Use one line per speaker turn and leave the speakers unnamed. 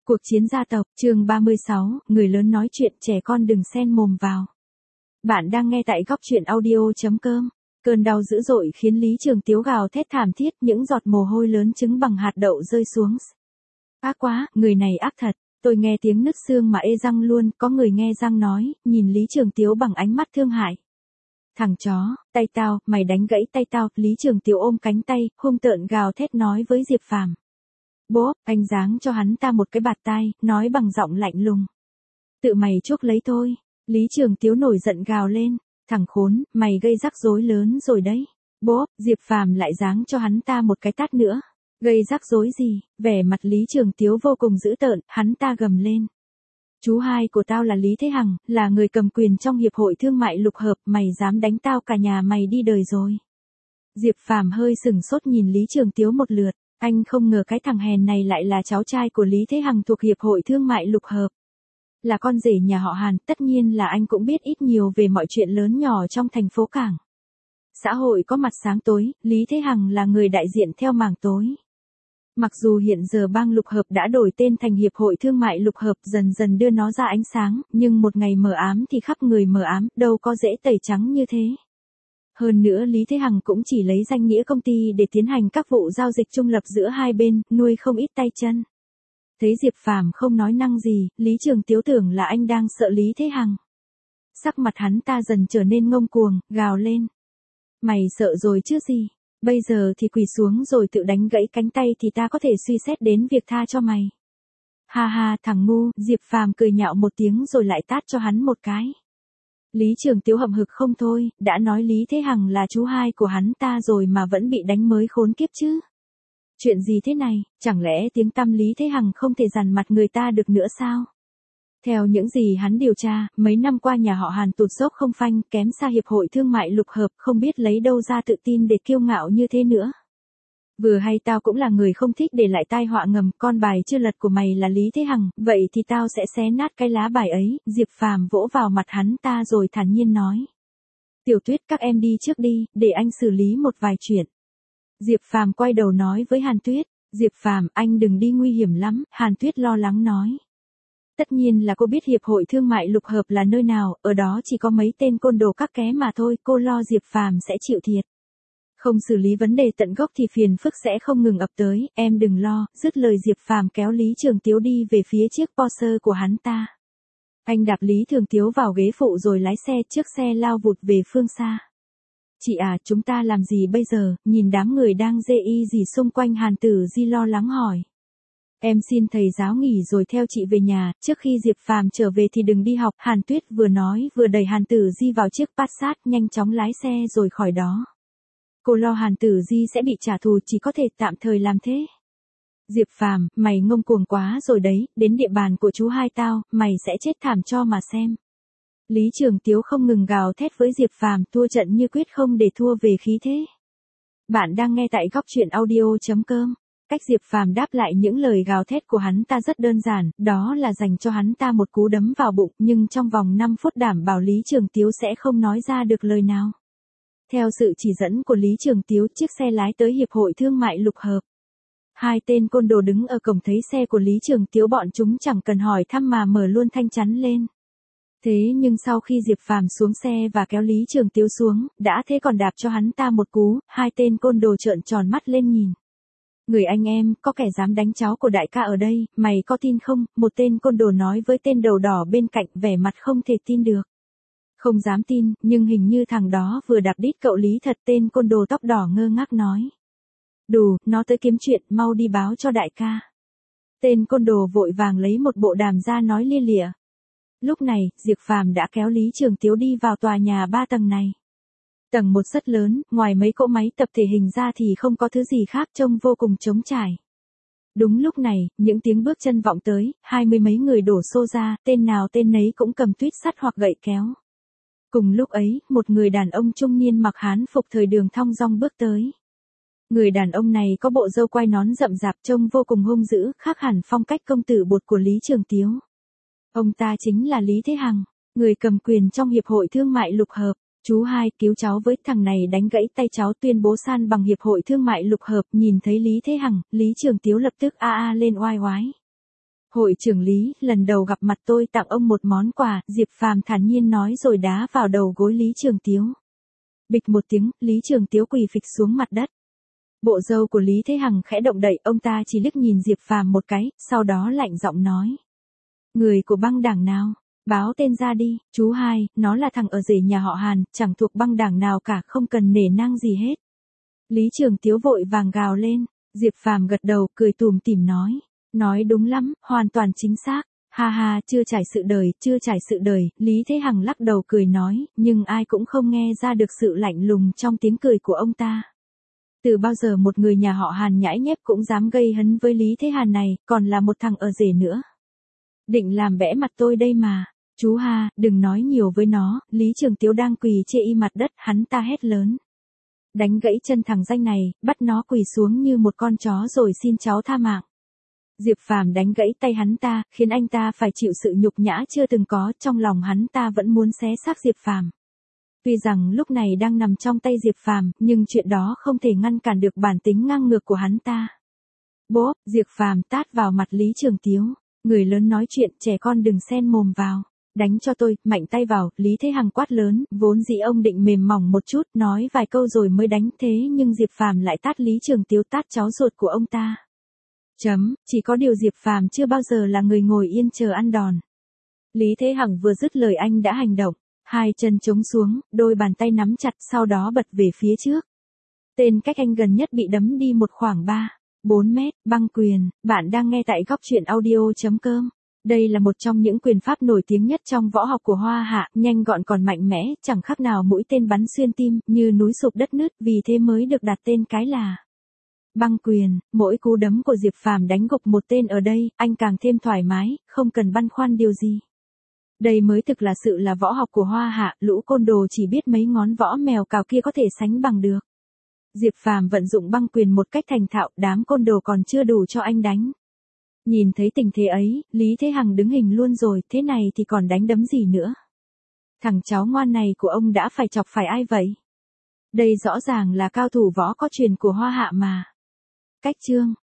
Cuộc chiến gia tộc, chương 36, người lớn nói chuyện, trẻ con đừng xen mồm vào. Bạn đang nghe tại góc truyện audio.com. Cơn đau dữ dội khiến Lý Trường Tiếu gào thét thảm thiết, những giọt mồ hôi lớn trứng bằng hạt đậu rơi xuống. Ác quá, người này ác thật, tôi nghe tiếng nứt xương mà ê răng luôn, có người nghe răng nói, nhìn Lý Trường Tiếu bằng ánh mắt thương hại. Thằng chó, tay tao, mày đánh gãy tay tao, Lý Trường Tiếu ôm cánh tay, hung tợn gào thét nói với Diệp Phàm. Bố, anh giáng cho hắn ta một cái bạt tai, nói bằng giọng lạnh lùng. Tự mày chuốc lấy thôi. Lý Trường Tiếu nổi giận gào lên. Thằng khốn, mày gây rắc rối lớn rồi đấy. Bố, Diệp Phàm lại giáng cho hắn ta một cái tát nữa. Gây rắc rối gì? Vẻ mặt Lý Trường Tiếu vô cùng dữ tợn, hắn ta gầm lên. Chú hai của tao là Lý Thế Hằng, là người cầm quyền trong Hiệp hội Thương mại Lục Hợp, mày dám đánh tao cả nhà mày đi đời rồi. Diệp Phàm hơi sừng sốt nhìn Lý Trường Tiếu một lượt. Anh không ngờ cái thằng hèn này lại là cháu trai của Lý Thế Hằng thuộc Hiệp hội Thương mại Lục Hợp. Là con rể nhà họ Hàn, tất nhiên là anh cũng biết ít nhiều về mọi chuyện lớn nhỏ trong thành phố Cảng. Xã hội có mặt sáng tối, Lý Thế Hằng là người đại diện theo mảng tối. Mặc dù hiện giờ bang Lục Hợp đã đổi tên thành Hiệp hội Thương mại Lục Hợp dần dần đưa nó ra ánh sáng, nhưng một ngày mờ ám thì khắp người mờ ám, đâu có dễ tẩy trắng như thế. Hơn nữa Lý Thế Hằng cũng chỉ lấy danh nghĩa công ty để tiến hành các vụ giao dịch trung lập giữa hai bên, nuôi không ít tay chân. Thấy Diệp Phàm không nói năng gì, Lý Trường Tiếu tưởng là anh đang sợ Lý Thế Hằng. Sắc mặt hắn ta dần trở nên ngông cuồng, gào lên. Mày sợ rồi chứ gì? Bây giờ thì quỳ xuống rồi tự đánh gãy cánh tay thì ta có thể suy xét đến việc tha cho mày. Ha ha, thằng ngu, Diệp Phàm cười nhạo một tiếng rồi lại tát cho hắn một cái. Lý Trường Tiếu hậm hực không thôi, đã nói Lý Thế Hằng là chú hai của hắn ta rồi mà vẫn bị đánh mới khốn kiếp chứ. Chuyện gì thế này, chẳng lẽ tiếng tăm Lý Thế Hằng không thể dằn mặt người ta được nữa sao? Theo những gì hắn điều tra, mấy năm qua nhà họ Hàn tụt dốc không phanh, kém xa Hiệp hội Thương mại Lục Hợp, không biết lấy đâu ra tự tin để kiêu ngạo như thế nữa. Vừa hay tao cũng là người không thích để lại tai họa ngầm, con bài chưa lật của mày là Lý Thế Hằng, vậy thì tao sẽ xé nát cái lá bài ấy. Diệp Phàm vỗ vào mặt hắn ta rồi thản nhiên nói. Tiểu Tuyết, các em đi trước đi, để anh xử lý một vài chuyện. Diệp Phàm quay đầu nói với Hàn Tuyết. Diệp Phàm, anh đừng đi, nguy hiểm lắm, Hàn Tuyết lo lắng nói. Tất nhiên là cô biết Hiệp hội Thương mại Lục Hợp là nơi nào, ở đó chỉ có mấy tên côn đồ các ké mà thôi, cô lo Diệp Phàm sẽ chịu thiệt. Không xử lý vấn đề tận gốc thì phiền phức sẽ không ngừng ập tới, em đừng lo. Dứt lời Diệp Phàm kéo Lý Trường Tiếu đi về phía chiếc Porsche của hắn ta. Anh đạp Lý Trường Tiếu vào ghế phụ rồi lái xe, chiếc xe lao vụt về phương xa. Chị à, chúng ta làm gì bây giờ? Nhìn đám người đang dê y gì xung quanh, Hàn Tử Di lo lắng hỏi. Em xin thầy giáo nghỉ rồi theo chị về nhà, trước khi Diệp Phàm trở về thì đừng đi học. Hàn Tuyết vừa nói vừa đẩy Hàn Tử Di vào chiếc Passat, nhanh chóng lái xe rồi khỏi đó. Cô lo Hàn Tử Di sẽ bị trả thù, chỉ có thể tạm thời làm thế. Diệp Phàm, mày ngông cuồng quá rồi đấy, đến địa bàn của chú hai tao, mày sẽ chết thảm cho mà xem. Lý Trường Tiếu không ngừng gào thét với Diệp Phàm, thua trận như quyết không để thua về khí thế. Bạn đang nghe tại góc truyện audio.com. Cách Diệp Phàm đáp lại những lời gào thét của hắn ta rất đơn giản, đó là dành cho hắn ta một cú đấm vào bụng, nhưng trong vòng 5 phút đảm bảo Lý Trường Tiếu sẽ không nói ra được lời nào. Theo sự chỉ dẫn của Lý Trường Tiếu, chiếc xe lái tới Hiệp hội Thương mại Lục Hợp. Hai tên côn đồ đứng ở cổng thấy xe của Lý Trường Tiếu, bọn chúng chẳng cần hỏi thăm mà mở luôn thanh chắn lên. Thế nhưng sau khi Diệp Phàm xuống xe và kéo Lý Trường Tiếu xuống, đã thế còn đạp cho hắn ta một cú, hai tên côn đồ trợn tròn mắt lên nhìn. Người anh em, có kẻ dám đánh cháu của đại ca ở đây, mày có tin không? Một tên côn đồ nói với tên đầu đỏ bên cạnh, vẻ mặt không thể tin được. Không dám tin, nhưng hình như thằng đó vừa đạp đít cậu Lý thật. Tên côn đồ tóc đỏ ngơ ngác nói. Đủ, nó tới kiếm chuyện, mau đi báo cho đại ca. Tên côn đồ vội vàng lấy một bộ đàm ra nói lia lịa. Lúc này, Diệp Phàm đã kéo Lý Trường Tiếu đi vào tòa nhà 3 tầng này. Tầng 1 rất lớn, ngoài mấy cỗ máy tập thể hình ra thì không có thứ gì khác, trông vô cùng trống trải. Đúng lúc này, những tiếng bước chân vọng tới, 20 mấy người đổ xô ra, tên nào tên nấy cũng cầm tuyết sắt hoặc gậy kéo. Cùng lúc ấy, một người đàn ông trung niên mặc hán phục thời Đường thong dong bước tới. Người đàn ông này có bộ râu quai nón rậm rạp, trông vô cùng hung dữ, khác hẳn phong cách công tử bột của Lý Trường Tiếu. Ông ta chính là Lý Thế Hằng, người cầm quyền trong Hiệp hội Thương mại Lục Hợp. Chú hai, cứu cháu với, thằng này đánh gãy tay cháu, tuyên bố san bằng Hiệp hội Thương mại Lục Hợp. Nhìn thấy Lý Thế Hằng, Lý Trường Tiếu lập tức a lên oai oái. Hội trưởng Lý, lần đầu gặp mặt tôi tặng ông một món quà, Diệp Phàm thản nhiên nói rồi đá vào đầu gối Lý Trường Tiếu. Bịch một tiếng, Lý Trường Tiếu quỳ phịch xuống mặt đất. Bộ râu của Lý Thế Hằng khẽ động đậy, ông ta chỉ liếc nhìn Diệp Phàm một cái, sau đó lạnh giọng nói. Người của băng đảng nào? Báo tên ra đi, chú hai, nó là thằng ở rể nhà họ Hàn, chẳng thuộc băng đảng nào cả, không cần nể nang gì hết. Lý Trường Tiếu vội vàng gào lên, Diệp Phàm gật đầu, cười tủm tỉm nói đúng lắm, hoàn toàn chính xác. Ha ha, chưa trải sự đời, Lý Thế Hằng lắc đầu cười nói, nhưng ai cũng không nghe ra được sự lạnh lùng trong tiếng cười của ông ta. Từ bao giờ một người nhà họ Hàn nhãi nhép cũng dám gây hấn với Lý Thế Hàn này, còn là một thằng ở rể nữa. Định làm bẽ mặt tôi đây mà. Chú ha, đừng nói nhiều với nó, Lý Trường Tiếu đang quỳ chê y mặt đất, hắn ta hét lớn. Đánh gãy chân thằng danh này, bắt nó quỳ xuống như một con chó rồi xin cháu tha mạng. Diệp Phàm đánh gãy tay hắn ta, khiến anh ta phải chịu sự nhục nhã chưa từng có, trong lòng hắn ta vẫn muốn xé xác Diệp Phàm. Tuy rằng lúc này đang nằm trong tay Diệp Phàm, nhưng chuyện đó không thể ngăn cản được bản tính ngang ngược của hắn ta. Bố, Diệp Phàm tát vào mặt Lý Trường Tiếu, người lớn nói chuyện, trẻ con đừng xen mồm vào. Đánh cho tôi, mạnh tay vào, Lý Thế Hằng quát lớn, vốn dĩ ông định mềm mỏng một chút, nói vài câu rồi mới đánh, thế nhưng Diệp Phàm lại tát Lý Trường Tiếu, tát cháu ruột của ông ta. Chỉ có điều Diệp Phàm chưa bao giờ là người ngồi yên chờ ăn đòn. Lý Thế Hằng vừa dứt lời anh đã hành động, hai chân chống xuống, đôi bàn tay nắm chặt, sau đó bật về phía trước. Tên cách anh gần nhất bị đấm đi một khoảng 3-4 mét, băng quyền. Bạn đang nghe tại góc truyện audio.com. Đây là một trong những quyền pháp nổi tiếng nhất trong võ học của Hoa Hạ, nhanh gọn còn mạnh mẽ, chẳng khác nào mũi tên bắn xuyên tim, như núi sụp đất nứt, vì thế mới được đặt tên cái là băng quyền. Mỗi cú đấm của Diệp Phàm đánh gục một tên ở đây, anh càng thêm thoải mái, không cần băn khoăn điều gì. Đây mới thực là sự là võ học của Hoa Hạ, lũ côn đồ chỉ biết mấy ngón võ mèo cào kia có thể sánh bằng được. Diệp Phàm vận dụng băng quyền một cách thành thạo, đám côn đồ còn chưa đủ cho anh đánh. Nhìn thấy tình thế ấy, Lý Thế Hằng đứng hình luôn rồi, thế này thì còn đánh đấm gì nữa. Thằng cháu ngoan này của ông đã phải chọc phải ai vậy? Đây rõ ràng là cao thủ võ có truyền của Hoa Hạ mà. Cách chương